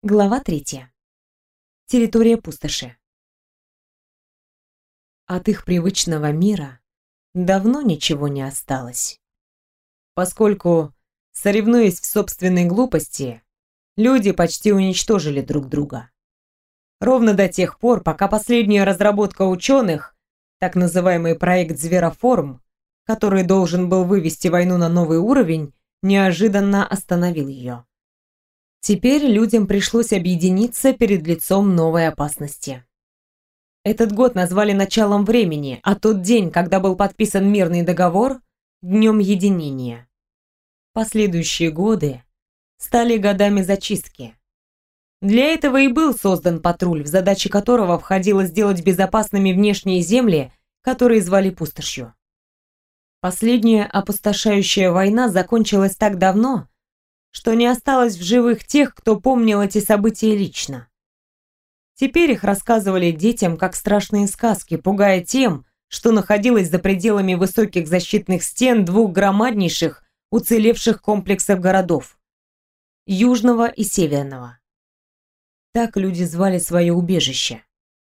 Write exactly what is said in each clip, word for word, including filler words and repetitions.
Глава третья. Территория пустоши. От их привычного мира давно ничего не осталось. Поскольку, соревнуясь в собственной глупости, люди почти уничтожили друг друга. Ровно до тех пор, пока последняя разработка ученых, так называемый проект Звероформ, который должен был вывести войну на новый уровень, неожиданно остановил ее. Теперь людям пришлось объединиться перед лицом новой опасности. Этот год назвали началом времени, а тот день, когда был подписан мирный договор, днем единения. Последующие годы стали годами зачистки. Для этого и был создан патруль, в задачи которого входило сделать безопасными внешние земли, которые звали пустошью. Последняя опустошающая война закончилась так давно, что не осталось в живых тех, кто помнил эти события лично. Теперь их рассказывали детям как страшные сказки, пугая тем, что находилось за пределами высоких защитных стен двух громаднейших уцелевших комплексов городов – Южного и Северного. Так люди звали свое убежище.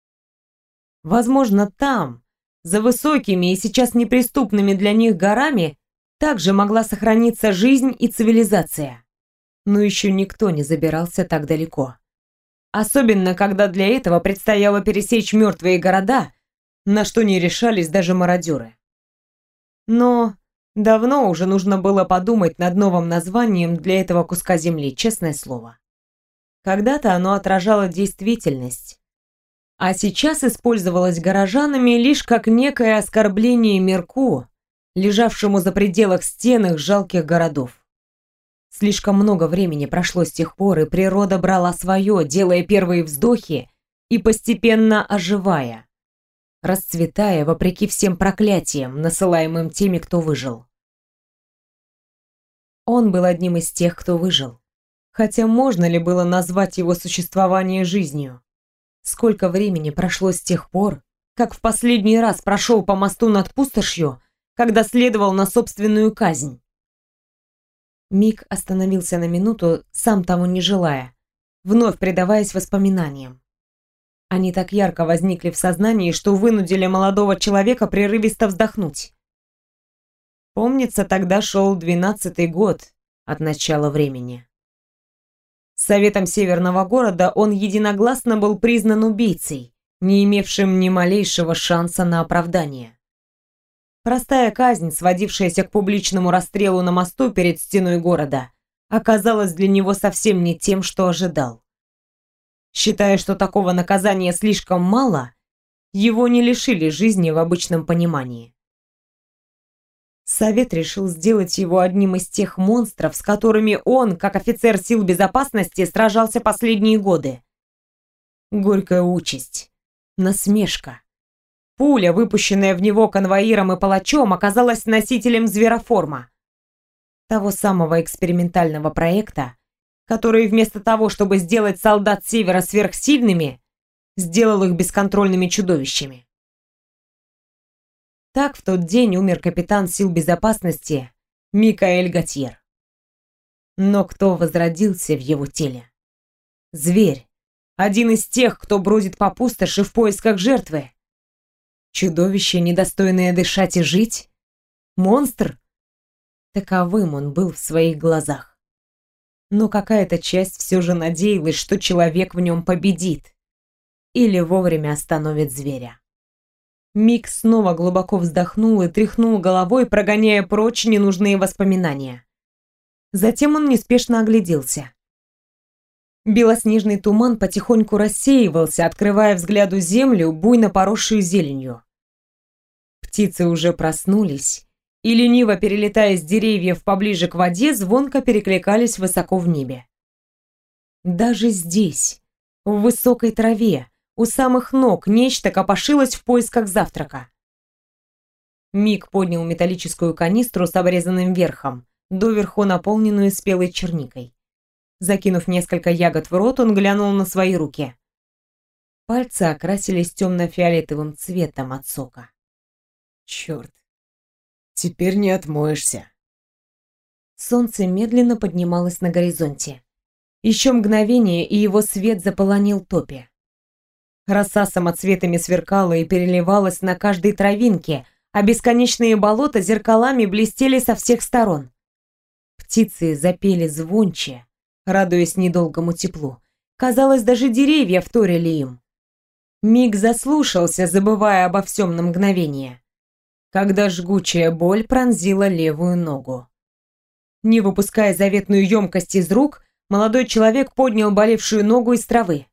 Возможно, там, за высокими и сейчас неприступными для них горами, также могла сохраниться жизнь и цивилизация. Но еще никто не забирался так далеко. Особенно, когда для этого предстояло пересечь мертвые города, на что не решались даже мародеры. Но давно уже нужно было подумать над новым названием для этого куска земли, честное слово. Когда-то оно отражало действительность, а сейчас использовалось горожанами лишь как некое оскорбление мирку, лежавшему за пределах стен их жалких городов. Слишком много времени прошло с тех пор, и природа брала свое, делая первые вздохи и постепенно оживая, расцветая вопреки всем проклятиям, насылаемым теми, кто выжил. Он был одним из тех, кто выжил. Хотя можно ли было назвать его существование жизнью? Сколько времени прошло с тех пор, как в последний раз прошел по мосту над пустошью, когда следовал на собственную казнь? Мик остановился на минуту, сам того не желая, вновь предаваясь воспоминаниям. Они так ярко возникли в сознании, что вынудили молодого человека прерывисто вздохнуть. Помнится, тогда шел двенадцатый год от начала времени. Советом Северного города он единогласно был признан убийцей, не имевшим ни малейшего шанса на оправдание. Простая казнь, сводившаяся к публичному расстрелу на мосту перед стеной города, оказалась для него совсем не тем, что ожидал. Считая, что такого наказания слишком мало, его не лишили жизни в обычном понимании. Совет решил сделать его одним из тех монстров, с которыми он, как офицер сил безопасности, сражался последние годы. Горькая участь, насмешка. Пуля, выпущенная в него конвоиром и палачом, оказалась носителем звероформа. Того самого экспериментального проекта, который вместо того, чтобы сделать солдат Севера сверхсильными, сделал их бесконтрольными чудовищами. Так в тот день умер капитан сил безопасности Микаэль Готьер. Но кто возродился в его теле? Зверь. Один из тех, кто бродит по пустоши в поисках жертвы. Чудовище, недостойное дышать и жить? Монстр? Таковым он был в своих глазах. Но какая-то часть все же надеялась, что человек в нем победит или вовремя остановит зверя. Мик снова глубоко вздохнул и тряхнул головой, прогоняя прочь ненужные воспоминания. Затем он неспешно огляделся. Белоснежный туман потихоньку рассеивался, открывая взгляду землю, буйно поросшую зеленью. Птицы уже проснулись и, лениво перелетая с деревьев поближе к воде, звонко перекликались высоко в небе. Даже здесь, в высокой траве, у самых ног, нечто копошилось в поисках завтрака. Мик поднял металлическую канистру с обрезанным верхом, доверху наполненную спелой черникой. Закинув несколько ягод в рот, он глянул на свои руки. Пальцы окрасились темно-фиолетовым цветом от сока. Черт, теперь не отмоешься. Солнце медленно поднималось на горизонте. Еще мгновение, и его свет заполонил топи. Роса самоцветами сверкала и переливалась на каждой травинке, а бесконечные болота зеркалами блестели со всех сторон. Птицы запели звонче, радуясь недолгому теплу. Казалось, даже деревья вторили им. Миг заслушался, забывая обо всем на мгновение, когда жгучая боль пронзила левую ногу. Не выпуская заветную емкость из рук, молодой человек поднял болевшую ногу из травы.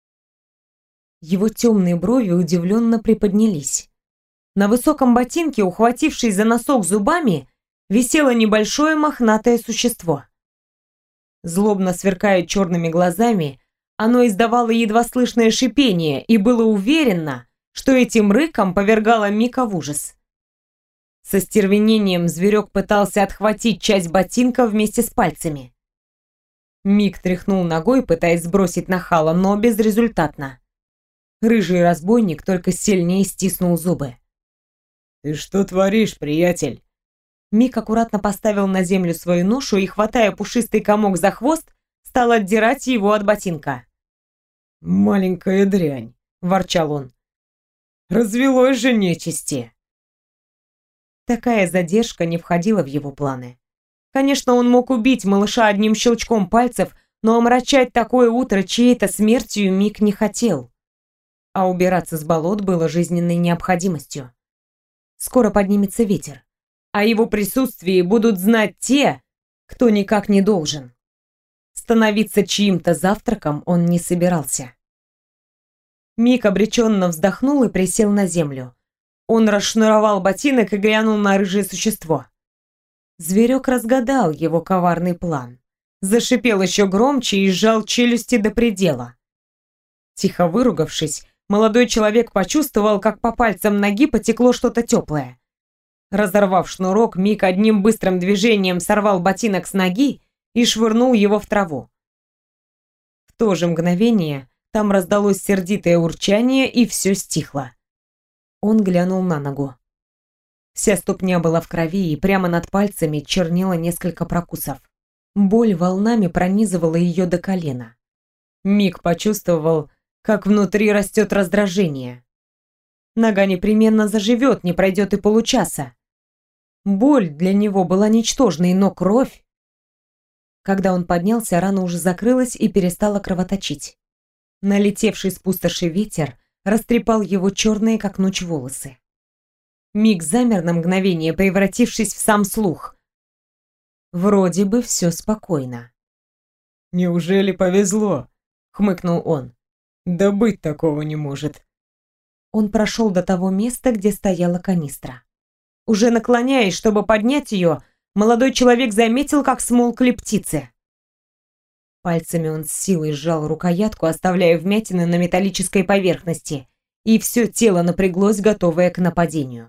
Его темные брови удивленно приподнялись. На высоком ботинке, ухватившись за носок зубами, висело небольшое мохнатое существо. Злобно сверкая черными глазами, оно издавало едва слышное шипение и было уверено, что этим рыком повергало Мика в ужас. Со стервенением зверек пытался отхватить часть ботинка вместе с пальцами. Мик тряхнул ногой, пытаясь сбросить нахала, но безрезультатно. Рыжий разбойник только сильнее стиснул зубы. «Ты что творишь, приятель?» Мик аккуратно поставил на землю свою ношу и, хватая пушистый комок за хвост, стал отдирать его от ботинка. «Маленькая дрянь», — ворчал он. «Развелось же нечисти». Такая задержка не входила в его планы. Конечно, он мог убить малыша одним щелчком пальцев, но омрачать такое утро чьей-то смертью Мик не хотел. А убираться с болот было жизненной необходимостью. Скоро поднимется ветер. О его присутствии будут знать те, кто никак не должен. Становиться чьим-то завтраком он не собирался. Мик обреченно вздохнул и присел на землю. Он расшнуровал ботинок и глянул на рыжее существо. Зверек разгадал его коварный план. Зашипел еще громче и сжал челюсти до предела. Тихо выругавшись, молодой человек почувствовал, как по пальцам ноги потекло что-то теплое. Разорвав шнурок, Мик одним быстрым движением сорвал ботинок с ноги и швырнул его в траву. В то же мгновение там раздалось сердитое урчание, и все стихло. Он глянул на ногу. Вся ступня была в крови, и прямо над пальцами чернело несколько прокусов. Боль волнами пронизывала ее до колена. Мик почувствовал, как внутри растет раздражение. Нога непременно заживет, не пройдет и получаса. Боль для него была ничтожной, но кровь... Когда он поднялся, рана уже закрылась и перестала кровоточить. Налетевший с пустоши ветер растрепал его черные, как ночь, волосы. Мик замер на мгновение, превратившись в сам слух. Вроде бы все спокойно. «Неужели повезло?» — хмыкнул он. «Да быть такого не может». Он прошел до того места, где стояла канистра. Уже наклоняясь, чтобы поднять ее, молодой человек заметил, как смолкли птицы. Пальцами он с силой сжал рукоятку, оставляя вмятины на металлической поверхности, и все тело напряглось, готовое к нападению.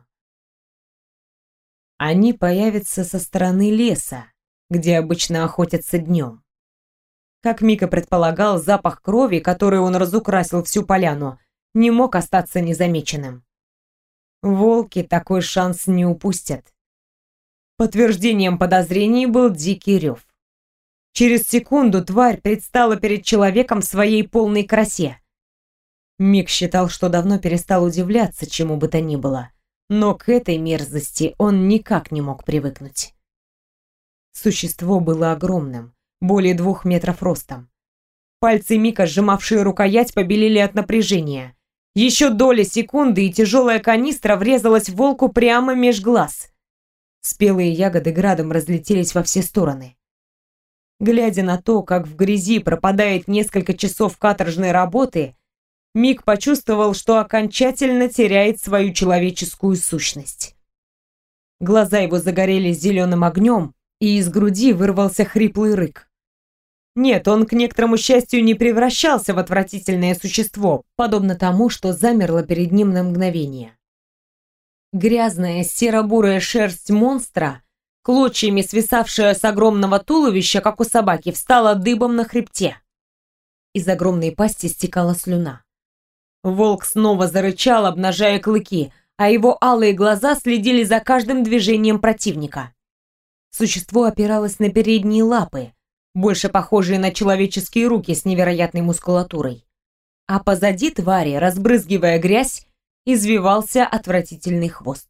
Они появятся со стороны леса, где обычно охотятся днем. Как Мика предполагал, запах крови, который он разукрасил всю поляну, не мог остаться незамеченным. Волки такой шанс не упустят. Подтверждением подозрений был дикий рев. Через секунду тварь предстала перед человеком в своей полной красе. Мик считал, что давно перестал удивляться чему бы то ни было, но к этой мерзости он никак не мог привыкнуть. Существо было огромным, более двух метров ростом. Пальцы Мика, сжимавшие рукоять, побелели от напряжения. Еще доля секунды, и тяжелая канистра врезалась волку прямо меж глаз. Спелые ягоды градом разлетелись во все стороны. Глядя на то, как в грязи пропадает несколько часов каторжной работы, Мик почувствовал, что окончательно теряет свою человеческую сущность. Глаза его загорелись зеленым огнем, и из груди вырвался хриплый рык. Нет, он, к некоторому счастью, не превращался в отвратительное существо, подобно тому, что замерло перед ним на мгновение. Грязная серо-бурая шерсть монстра, клочьями свисавшая с огромного туловища, как у собаки, встала дыбом на хребте. Из огромной пасти стекала слюна. Волк снова зарычал, обнажая клыки, а его алые глаза следили за каждым движением противника. Существо опиралось на передние лапы, больше похожие на человеческие руки с невероятной мускулатурой. А позади твари, разбрызгивая грязь, извивался отвратительный хвост.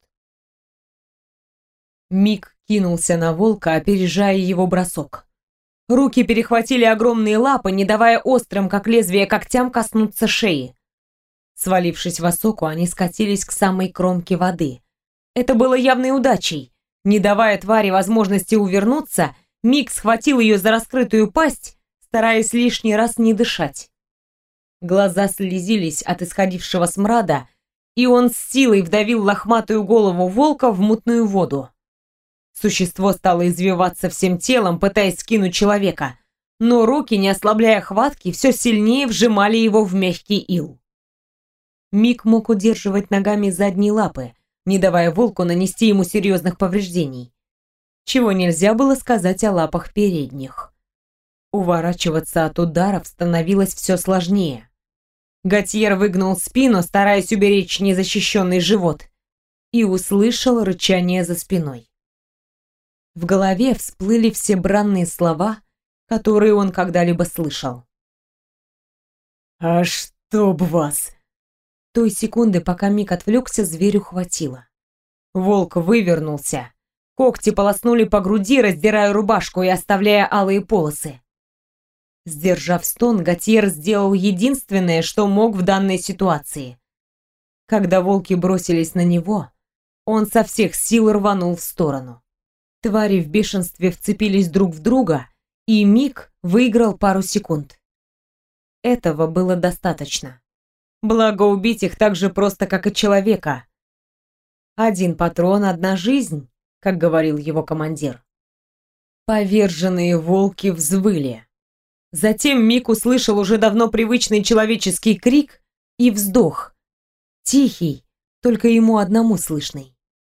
Мик кинулся на волка, опережая его бросок. Руки перехватили огромные лапы, не давая острым, как лезвие, когтям коснуться шеи. Свалившись в осоку, они скатились к самой кромке воды. Это было явной удачей. Не давая твари возможности увернуться, Мик схватил ее за раскрытую пасть, стараясь лишний раз не дышать. Глаза слезились от исходившего смрада, и он с силой вдавил лохматую голову волка в мутную воду. Существо стало извиваться всем телом, пытаясь скинуть человека, но руки, не ослабляя хватки, все сильнее вжимали его в мягкий ил. Мик мог удерживать ногами задние лапы, не давая волку нанести ему серьезных повреждений, чего нельзя было сказать о лапах передних. Уворачиваться от ударов становилось все сложнее. Готьер выгнул спину, стараясь уберечь незащищенный живот, и услышал рычание за спиной. В голове всплыли все бранные слова, которые он когда-либо слышал. «А чтоб вас!» Той секунды, пока Мик отвлекся, зверю хватило. Волк вывернулся. Когти полоснули по груди, раздирая рубашку и оставляя алые полосы. Сдержав стон, Готьер сделал единственное, что мог в данной ситуации. Когда волки бросились на него, он со всех сил рванул в сторону. Твари в бешенстве вцепились друг в друга, и Мик выиграл пару секунд. Этого было достаточно. Благо, убить их так же просто, как и человека. Один патрон, одна жизнь, как говорил его командир. Поверженные волки взвыли. Затем Мик услышал уже давно привычный человеческий крик и вздох. Тихий, только ему одному слышный.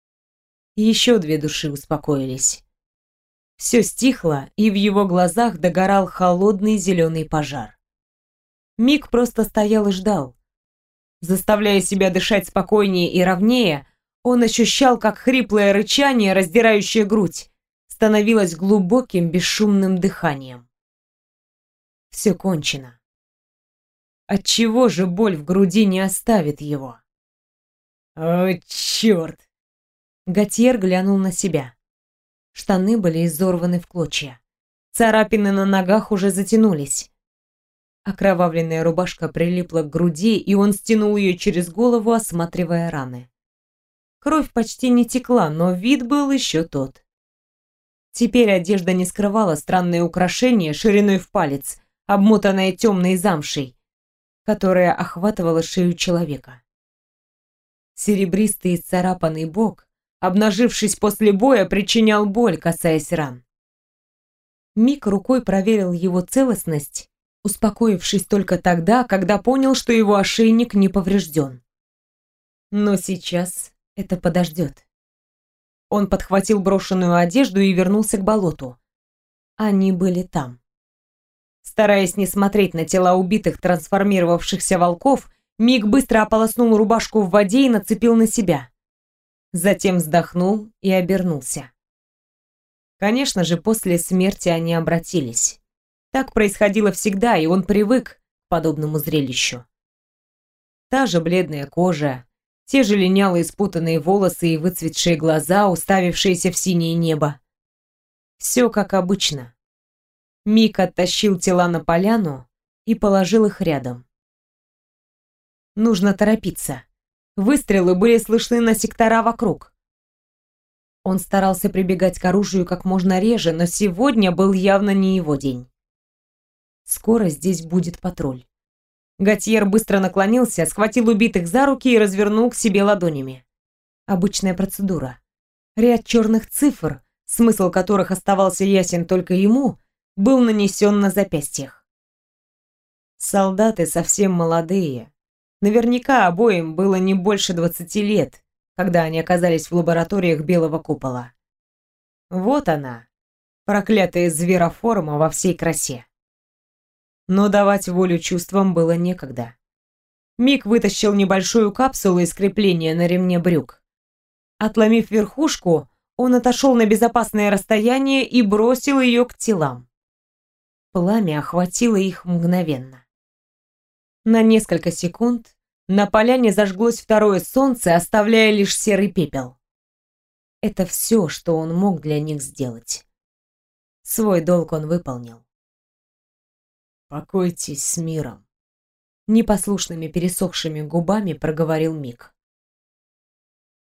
Еще две души успокоились. Все стихло, и в его глазах догорал холодный зеленый пожар. Мик просто стоял и ждал. Заставляя себя дышать спокойнее и ровнее, он ощущал, как хриплое рычание, раздирающее грудь, становилось глубоким бесшумным дыханием. Все кончено. Отчего же боль в груди не оставит его? «О, черт!» Готьер глянул на себя. Штаны были изорваны в клочья. Царапины на ногах уже затянулись. Окровавленная рубашка прилипла к груди, и он стянул ее через голову, осматривая раны. Кровь почти не текла, но вид был еще тот. Теперь одежда не скрывала странное украшение шириной в палец, обмотанное темной замшей, которая охватывала шею человека. Серебристый исцарапанный бок, обнажившись после боя, причинял боль, касаясь ран. Мик рукой проверил его целостность, успокоившись только тогда, когда понял, что его ошейник не поврежден. Но сейчас это подождет. Он подхватил брошенную одежду и вернулся к болоту. Они были там. Стараясь не смотреть на тела убитых трансформировавшихся волков, Мик быстро ополоснул рубашку в воде и нацепил на себя. Затем вздохнул и обернулся. Конечно же, после смерти они обратились. Так происходило всегда, и он привык к подобному зрелищу. Та же бледная кожа, те же линялые спутанные волосы и выцветшие глаза, уставившиеся в синее небо. Все как обычно. Мик оттащил тела на поляну и положил их рядом. Нужно торопиться. Выстрелы были слышны на сектора вокруг. Он старался прибегать к оружию как можно реже, но сегодня был явно не его день. Скоро здесь будет патруль. Готьер быстро наклонился, схватил убитых за руки и развернул к себе ладонями. Обычная процедура. Ряд черных цифр, смысл которых оставался ясен только ему, был нанесен на запястьях. Солдаты совсем молодые. Наверняка обоим было не больше двадцати лет, когда они оказались в лабораториях Белого Купола. Вот она, проклятая звероформа во всей красе. Но давать волю чувствам было некогда. Мик вытащил небольшую капсулу из крепления на ремне брюк. Отломив верхушку, он отошел на безопасное расстояние и бросил ее к телам. Пламя охватило их мгновенно. На несколько секунд на поляне зажглось второе солнце, оставляя лишь серый пепел. Это все, что он мог для них сделать. Свой долг он выполнил. «Покойтесь с миром», Непослушными пересохшими губами проговорил Мик.